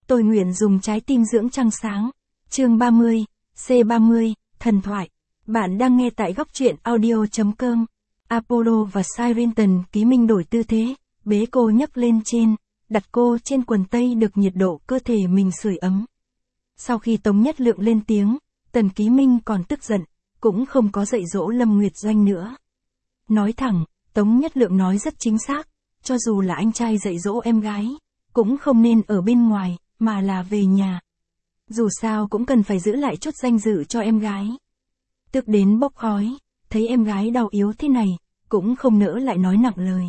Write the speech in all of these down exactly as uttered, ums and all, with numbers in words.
Tôi nguyện dùng trái tim dưỡng trăng sáng. Chương ba mươi, C ba mươi, thần thoại. Bạn đang nghe tại góc truyện audio chấm com. Apollo và Sirenton Ký Minh đổi tư thế, bế cô nhấc lên trên, đặt cô trên quần tây được nhiệt độ cơ thể mình sưởi ấm. Sau khi Tống Nhất Lượng lên tiếng, Tần Ký Minh còn tức giận, cũng không có dạy dỗ Lâm Nguyệt Doanh nữa. Nói thẳng, Tống Nhất Lượng nói rất chính xác, cho dù là anh trai dạy dỗ em gái, cũng không nên ở bên ngoài, mà là về nhà. Dù sao cũng cần phải giữ lại chút danh dự cho em gái. Tức đến bốc khói, thấy em gái đau yếu thế này, cũng không nỡ lại nói nặng lời.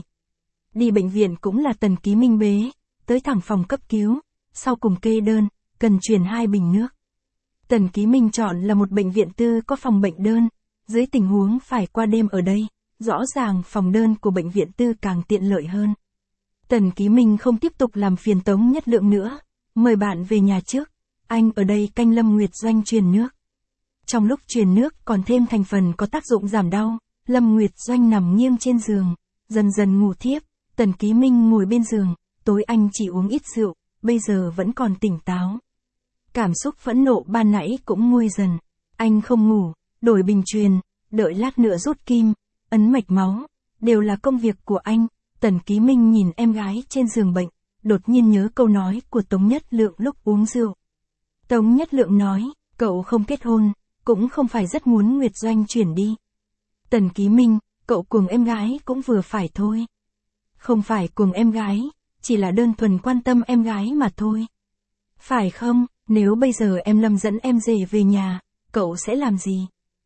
Đi bệnh viện cũng là Tần Ký Minh bế, tới thẳng phòng cấp cứu, sau cùng kê đơn, cần truyền hai bình nước. Tần Ký Minh chọn là một bệnh viện tư có phòng bệnh đơn, dưới tình huống phải qua đêm ở đây, rõ ràng phòng đơn của bệnh viện tư càng tiện lợi hơn. Tần Ký Minh không tiếp tục làm phiền Tống Nhất Lượng nữa, mời bạn về nhà trước, anh ở đây canh Lâm Nguyệt Doanh truyền nước. Trong lúc truyền nước còn thêm thành phần có tác dụng giảm đau, Lâm Nguyệt Doanh nằm nghiêng trên giường, dần dần ngủ thiếp, Tần Ký Minh ngồi bên giường, tối anh chỉ uống ít rượu, bây giờ vẫn còn tỉnh táo. Cảm xúc phẫn nộ ban nãy cũng nguôi dần, anh không ngủ, đổi bình truyền, đợi lát nữa rút kim, ấn mạch máu, đều là công việc của anh. Tần Ký Minh nhìn em gái trên giường bệnh, đột nhiên nhớ câu nói của Tống Nhất Lượng lúc uống rượu. Tống Nhất Lượng nói, cậu không kết hôn, cũng không phải rất muốn Nguyệt Doanh chuyển đi. Tần Ký Minh, cậu cùng em gái cũng vừa phải thôi. Không phải cùng em gái, chỉ là đơn thuần quan tâm em gái mà thôi. Phải không, nếu bây giờ em Lâm dẫn em rể về nhà, cậu sẽ làm gì?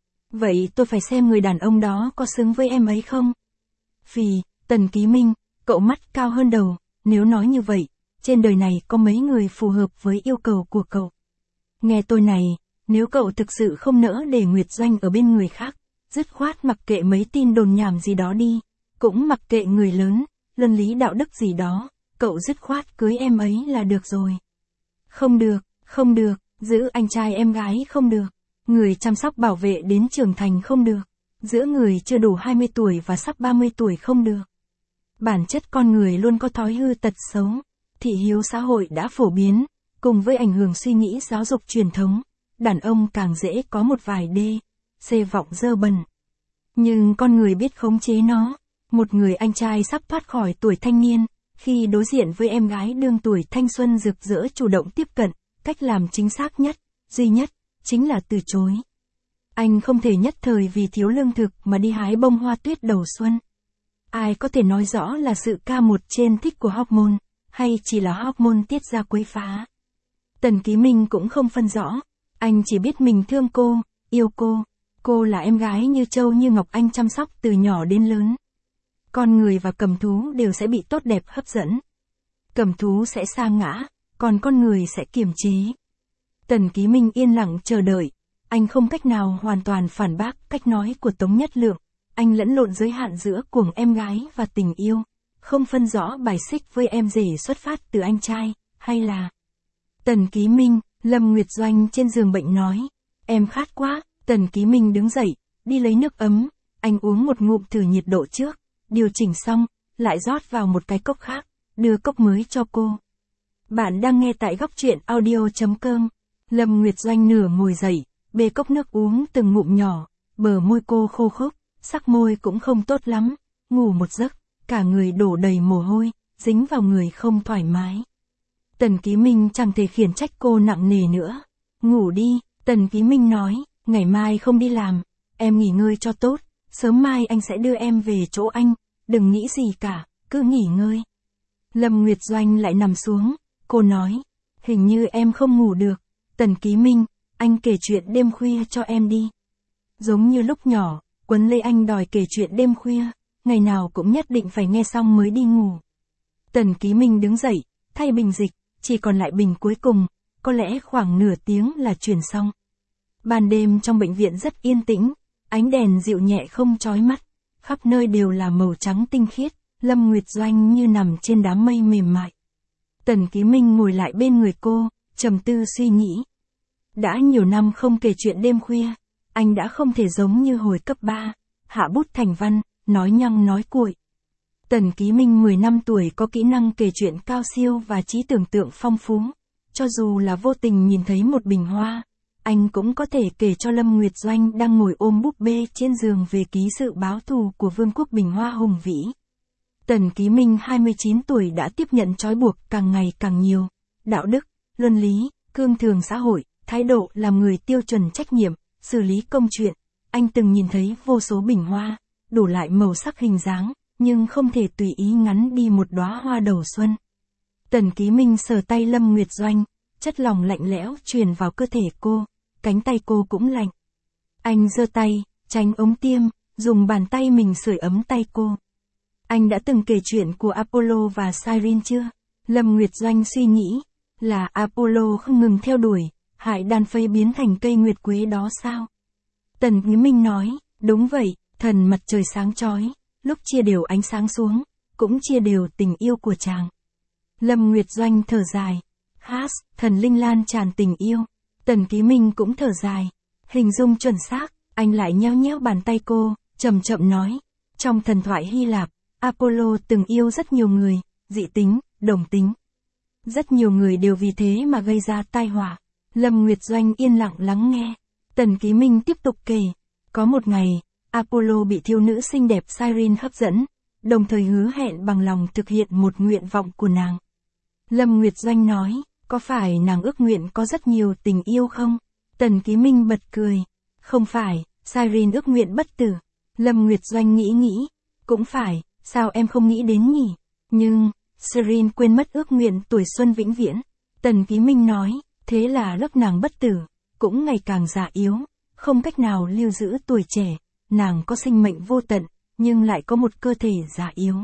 Vậy tôi phải xem người đàn ông đó có xứng với em ấy không? Vì, Tần Ký Minh, cậu mắt cao hơn đầu, nếu nói như vậy, trên đời này có mấy người phù hợp với yêu cầu của cậu. Nghe tôi này, nếu cậu thực sự không nỡ để Nguyệt Doanh ở bên người khác, dứt khoát mặc kệ mấy tin đồn nhảm gì đó đi, cũng mặc kệ người lớn, luân lý đạo đức gì đó, cậu dứt khoát cưới em ấy là được rồi. Không được, không được, giữ anh trai em gái không được, người chăm sóc bảo vệ đến trưởng thành không được, giữa người chưa đủ hai mươi tuổi và sắp ba mươi tuổi không được. Bản chất con người luôn có thói hư tật xấu, thị hiếu xã hội đã phổ biến, cùng với ảnh hưởng suy nghĩ giáo dục truyền thống, đàn ông càng dễ có một vài đê, xê vọng dơ bẩn. Nhưng con người biết khống chế nó, một người anh trai sắp thoát khỏi tuổi thanh niên, khi đối diện với em gái đương tuổi thanh xuân rực rỡ chủ động tiếp cận, cách làm chính xác nhất, duy nhất, chính là từ chối. Anh không thể nhất thời vì thiếu lương thực mà đi hái bông hoa tuyết đầu xuân. Ai có thể nói rõ là sự ca một trên thích của hormone, hay chỉ là hormone tiết ra quấy phá. Tần Ký Minh cũng không phân rõ, anh chỉ biết mình thương cô, yêu cô, cô là em gái như châu như ngọc anh chăm sóc từ nhỏ đến lớn. Con người và cầm thú đều sẽ bị tốt đẹp hấp dẫn. Cầm thú sẽ sa ngã, còn con người sẽ kiềm chế. Tần Ký Minh yên lặng chờ đợi, anh không cách nào hoàn toàn phản bác cách nói của Tống Nhất Lượng. Anh lẫn lộn giới hạn giữa cuồng em gái và tình yêu, không phân rõ bài xích với em rể xuất phát từ anh trai, hay là... Tần Ký Minh, Lâm Nguyệt Doanh trên giường bệnh nói, em khát quá. Tần Ký Minh đứng dậy, đi lấy nước ấm, anh uống một ngụm thử nhiệt độ trước, điều chỉnh xong, lại rót vào một cái cốc khác, đưa cốc mới cho cô. Bạn đang nghe tại góc truyện audio chấm com. Lâm Nguyệt Doanh nửa ngồi dậy, bê cốc nước uống từng ngụm nhỏ, bờ môi cô khô khốc, sắc môi cũng không tốt lắm, ngủ một giấc, cả người đổ đầy mồ hôi, dính vào người không thoải mái. Tần Ký Minh chẳng thể khiển trách cô nặng nề nữa. Ngủ đi, Tần Ký Minh nói, ngày mai không đi làm, em nghỉ ngơi cho tốt, sớm mai anh sẽ đưa em về chỗ anh, đừng nghĩ gì cả, cứ nghỉ ngơi. Lâm Nguyệt Doanh lại nằm xuống, cô nói, hình như em không ngủ được. Tần Ký Minh, anh kể chuyện đêm khuya cho em đi. Giống như lúc nhỏ, quấn lấy anh đòi kể chuyện đêm khuya, ngày nào cũng nhất định phải nghe xong mới đi ngủ. Tần Ký Minh đứng dậy, thay bình dịch, chỉ còn lại bình cuối cùng, có lẽ khoảng nửa tiếng là truyền xong. Ban đêm trong bệnh viện rất yên tĩnh, ánh đèn dịu nhẹ không chói mắt, khắp nơi đều là màu trắng tinh khiết, Lâm Nguyệt Doanh như nằm trên đám mây mềm mại. Tần Ký Minh ngồi lại bên người cô, trầm tư suy nghĩ. Đã nhiều năm không kể chuyện đêm khuya, anh đã không thể giống như hồi cấp ba, hạ bút thành văn, nói nhăng nói cuội. Tần Ký Minh mười năm tuổi có kỹ năng kể chuyện cao siêu và trí tưởng tượng phong phú. Cho dù là vô tình nhìn thấy một bình hoa, anh cũng có thể kể cho Lâm Nguyệt Doanh đang ngồi ôm búp bê trên giường về ký sự báo thù của Vương quốc Bình Hoa hùng vĩ. Tần Ký Minh hai mươi chín tuổi đã tiếp nhận trói buộc càng ngày càng nhiều. Đạo đức, luân lý, cương thường xã hội, thái độ làm người tiêu chuẩn trách nhiệm, xử lý công chuyện. Anh từng nhìn thấy vô số bình hoa, đủ lại màu sắc hình dáng, nhưng không thể tùy ý ngắn đi một đóa hoa đầu xuân. Tần Ký Minh sờ tay Lâm Nguyệt Doanh, chất lỏng lạnh lẽo truyền vào cơ thể cô, cánh tay cô cũng lạnh. Anh giơ tay, tránh ống tiêm, dùng bàn tay mình sưởi ấm tay cô. Anh đã từng kể chuyện của Apollo và Cyrene chưa? Lâm Nguyệt Doanh suy nghĩ, là Apollo không ngừng theo đuổi, hại đàn phây biến thành cây nguyệt quế đó sao? Tần Ký Minh nói, đúng vậy, thần mặt trời sáng chói, lúc chia đều ánh sáng xuống, cũng chia đều tình yêu của chàng. Lâm Nguyệt Doanh thở dài, hát, thần linh lan tràn tình yêu. Tần Ký Minh cũng thở dài, hình dung chuẩn xác, anh lại nheo nheo bàn tay cô, chậm chậm nói, trong thần thoại Hy Lạp, Apollo từng yêu rất nhiều người, dị tính, đồng tính. Rất nhiều người đều vì thế mà gây ra tai họa. Lâm Nguyệt Doanh yên lặng lắng nghe. Tần Ký Minh tiếp tục kể, có một ngày, Apollo bị thiếu nữ xinh đẹp Cyrene hấp dẫn, đồng thời hứa hẹn bằng lòng thực hiện một nguyện vọng của nàng. Lâm Nguyệt Doanh nói, có phải nàng ước nguyện có rất nhiều tình yêu không? Tần Ký Minh bật cười, không phải, Cyrene ước nguyện bất tử. Lâm Nguyệt Doanh nghĩ nghĩ, cũng phải, sao em không nghĩ đến nhỉ? Nhưng, Cyrene quên mất ước nguyện tuổi xuân vĩnh viễn. Tần Ký Minh nói, thế là lúc nàng bất tử, cũng ngày càng già yếu, không cách nào lưu giữ tuổi trẻ, nàng có sinh mệnh vô tận, nhưng lại có một cơ thể già yếu.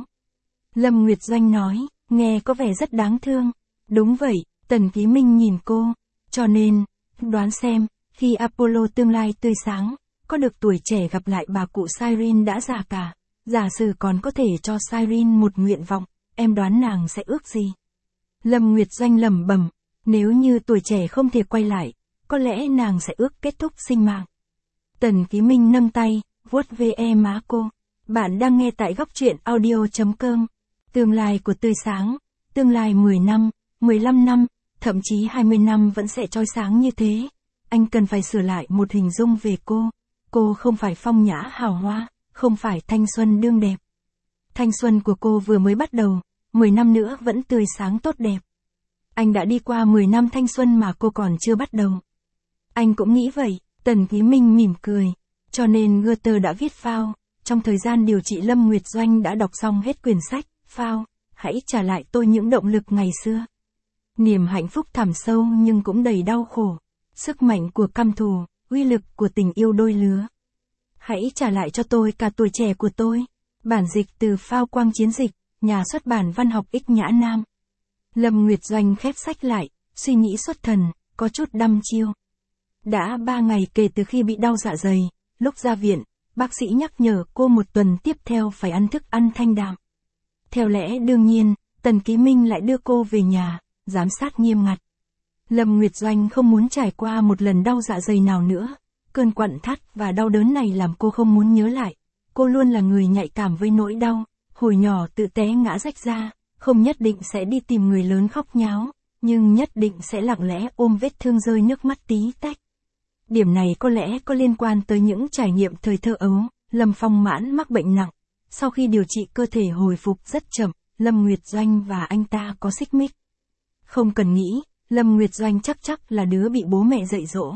Lâm Nguyệt Doanh nói, nghe có vẻ rất đáng thương. Đúng vậy, Tần Ký Minh nhìn cô, cho nên, đoán xem, khi Apollo tương lai tươi sáng, có được tuổi trẻ gặp lại bà cụ Cyrene đã già cả, giả sử còn có thể cho Cyrene một nguyện vọng, em đoán nàng sẽ ước gì? Lâm Nguyệt Doanh lẩm bẩm, nếu như tuổi trẻ không thể quay lại, có lẽ nàng sẽ ước kết thúc sinh mạng. Tần Ký Minh nâng tay, vuốt ve e má cô. Bạn đang nghe tại góc truyện audio chấm com. Tương lai của tươi sáng, tương lai mười năm, mười lăm năm, thậm chí hai mươi năm vẫn sẽ chói sáng như thế. Anh cần phải sửa lại một hình dung về cô. Cô không phải phong nhã hào hoa, không phải thanh xuân đương đẹp. Thanh xuân của cô vừa mới bắt đầu, mười năm nữa vẫn tươi sáng tốt đẹp. Anh đã đi qua mười năm thanh xuân mà cô còn chưa bắt đầu. Anh cũng nghĩ vậy, Tần Ký Minh mỉm cười. Cho nên Goethe đã viết Phao, trong thời gian điều trị Lâm Nguyệt Doanh đã đọc xong hết quyển sách, Phao, hãy trả lại tôi những động lực ngày xưa. Niềm hạnh phúc thẳm sâu nhưng cũng đầy đau khổ, sức mạnh của căm thù, uy lực của tình yêu đôi lứa. Hãy trả lại cho tôi cả tuổi trẻ của tôi. Bản dịch từ Phao Quang Chiến Dịch, nhà xuất bản văn học Ích Nhã Nam. Lâm Nguyệt Doanh khép sách lại, suy nghĩ xuất thần, có chút đăm chiêu. Đã ba ngày kể từ khi bị đau dạ dày, lúc ra viện, bác sĩ nhắc nhở cô một tuần tiếp theo phải ăn thức ăn thanh đạm. Theo lẽ đương nhiên, Tần Ký Minh lại đưa cô về nhà, giám sát nghiêm ngặt. Lâm Nguyệt Doanh không muốn trải qua một lần đau dạ dày nào nữa. Cơn quặn thắt và đau đớn này làm cô không muốn nhớ lại. Cô luôn là người nhạy cảm với nỗi đau. Hồi nhỏ tự té ngã rách ra, không nhất định sẽ đi tìm người lớn khóc nháo, nhưng nhất định sẽ lặng lẽ ôm vết thương rơi nước mắt tí tách. Điểm này có lẽ có liên quan tới những trải nghiệm thời thơ ấu. Lâm Phong Mãn mắc bệnh nặng. Sau khi điều trị cơ thể hồi phục rất chậm, Lâm Nguyệt Doanh và anh ta có xích mích. Không cần nghĩ, Lâm Nguyệt Doanh chắc chắc là đứa bị bố mẹ dạy dỗ.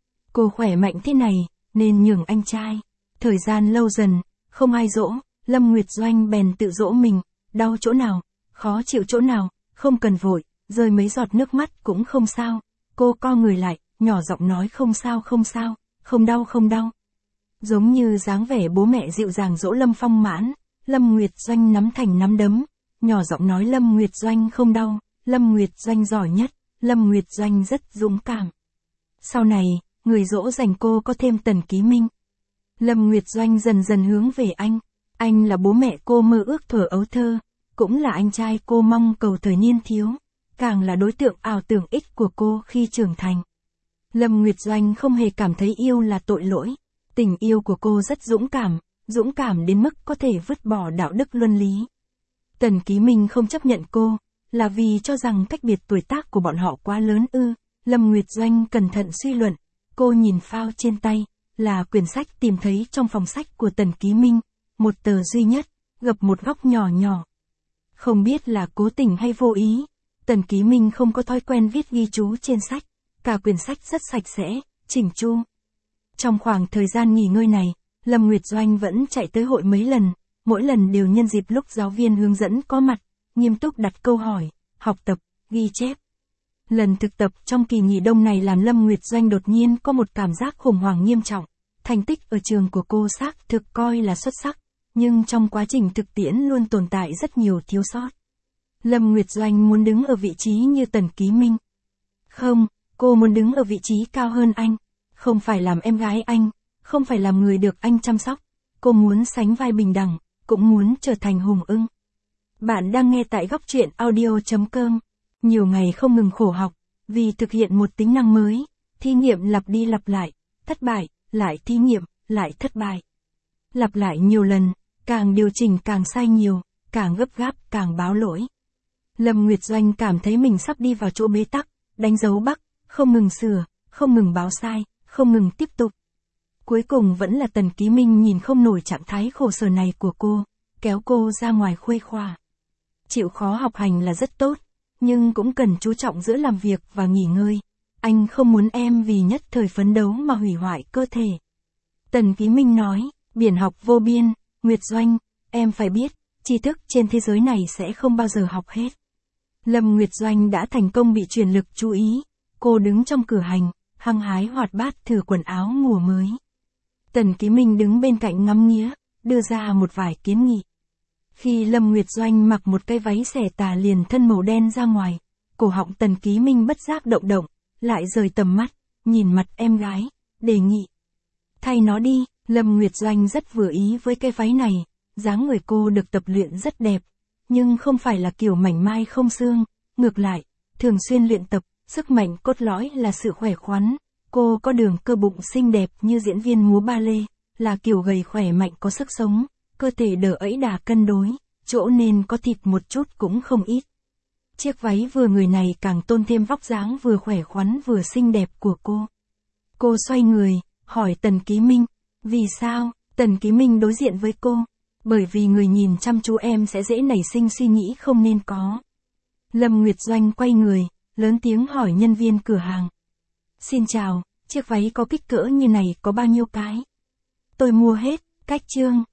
Cô khỏe mạnh thế này, nên nhường anh trai. Thời gian lâu dần, không ai dỗ, Lâm Nguyệt Doanh bèn tự dỗ mình. Đau chỗ nào, khó chịu chỗ nào, không cần vội, rơi mấy giọt nước mắt cũng không sao. Cô co người lại, nhỏ giọng nói không sao không sao, không đau không đau. Giống như dáng vẻ bố mẹ dịu dàng dỗ Lâm Phong Mãn, Lâm Nguyệt Doanh nắm thành nắm đấm, nhỏ giọng nói Lâm Nguyệt Doanh không đau, Lâm Nguyệt Doanh giỏi nhất, Lâm Nguyệt Doanh rất dũng cảm. Sau này, người dỗ dành cô có thêm Tần Ký Minh. Lâm Nguyệt Doanh dần dần hướng về anh, anh là bố mẹ cô mơ ước thuở ấu thơ, cũng là anh trai cô mong cầu thời niên thiếu, càng là đối tượng ảo tưởng ích của cô khi trưởng thành. Lâm Nguyệt Doanh không hề cảm thấy yêu là tội lỗi. Tình yêu của cô rất dũng cảm, dũng cảm đến mức có thể vứt bỏ đạo đức luân lý. Tần Ký Minh không chấp nhận cô, Là vì cho rằng cách biệt tuổi tác của bọn họ quá lớn ư? Lâm Nguyệt Doanh cẩn thận suy luận. Cô nhìn phao trên tay, là quyển sách tìm thấy trong phòng sách của Tần Ký Minh, một tờ duy nhất, gập một góc nhỏ nhỏ. Không biết là cố tình hay vô ý, Tần Ký Minh không có thói quen viết ghi chú trên sách, cả quyển sách rất sạch sẽ, chỉnh chu. Trong khoảng thời gian nghỉ ngơi này, Lâm Nguyệt Doanh vẫn chạy tới hội mấy lần, mỗi lần đều nhân dịp lúc giáo viên hướng dẫn có mặt, nghiêm túc đặt câu hỏi, học tập, ghi chép. Lần thực tập trong kỳ nghỉ đông này làm Lâm Nguyệt Doanh đột nhiên có một cảm giác khủng hoảng nghiêm trọng. Thành tích ở trường của cô xác thực coi là xuất sắc, nhưng trong quá trình thực tiễn luôn tồn tại rất nhiều thiếu sót. Lâm Nguyệt Doanh muốn đứng ở vị trí như Tần Ký Minh. Không, cô muốn đứng ở vị trí cao hơn anh. Không phải làm em gái anh, không phải làm người được anh chăm sóc. Cô muốn sánh vai bình đẳng, cũng muốn trở thành hùng ưng. Bạn đang nghe tại góc truyện audio chấm com. Nhiều ngày không ngừng khổ học, vì thực hiện một tính năng mới, thí nghiệm lặp đi lặp lại, thất bại, lại thí nghiệm, lại thất bại. Lặp lại nhiều lần, càng điều chỉnh càng sai nhiều, càng gấp gáp càng báo lỗi. Lâm Nguyệt Doanh cảm thấy mình sắp đi vào chỗ bế tắc, đánh dấu bắc, không ngừng sửa, không ngừng báo sai, không ngừng tiếp tục. Cuối cùng vẫn là Tần Ký Minh nhìn không nổi trạng thái khổ sở này của cô, kéo cô ra ngoài khuây khỏa. Chịu khó học hành là rất tốt, nhưng cũng cần chú trọng giữa làm việc và nghỉ ngơi. Anh không muốn em vì nhất thời phấn đấu mà hủy hoại cơ thể. Tần Ký Minh nói, biển học vô biên, Nguyệt Doanh, em phải biết, tri thức trên thế giới này sẽ không bao giờ học hết. Lâm Nguyệt Doanh đã thành công bị truyền lực chú ý, cô đứng trong cửa hành, hăng hái hoạt bát thử quần áo mùa mới. Tần Ký Minh đứng bên cạnh ngắm nghía, đưa ra một vài kiến nghị. Khi Lâm Nguyệt Doanh mặc một cái váy xẻ tà liền thân màu đen ra ngoài, cổ họng Tần Ký Minh bất giác động động, lại rời tầm mắt, nhìn mặt em gái, đề nghị. Thay nó đi, Lâm Nguyệt Doanh rất vừa ý với cái váy này, dáng người cô được tập luyện rất đẹp, nhưng không phải là kiểu mảnh mai không xương, ngược lại, thường xuyên luyện tập, sức mạnh cốt lõi là sự khỏe khoắn, cô có đường cơ bụng xinh đẹp như diễn viên múa ba lê, là kiểu gầy khỏe mạnh có sức sống, cơ thể đỡ ẫy đà cân đối, chỗ nên có thịt một chút cũng không ít. Chiếc váy vừa người này càng tôn thêm vóc dáng vừa khỏe khoắn vừa xinh đẹp của cô. Cô xoay người, hỏi Tần Ký Minh, vì sao? Tần Ký Minh đối diện với cô, bởi vì người nhìn chăm chú em sẽ dễ nảy sinh suy nghĩ không nên có. Lâm Nguyệt Doanh quay người, lớn tiếng hỏi nhân viên cửa hàng. Xin chào, chiếc váy có kích cỡ như này có bao nhiêu cái? Tôi mua hết, cách chương.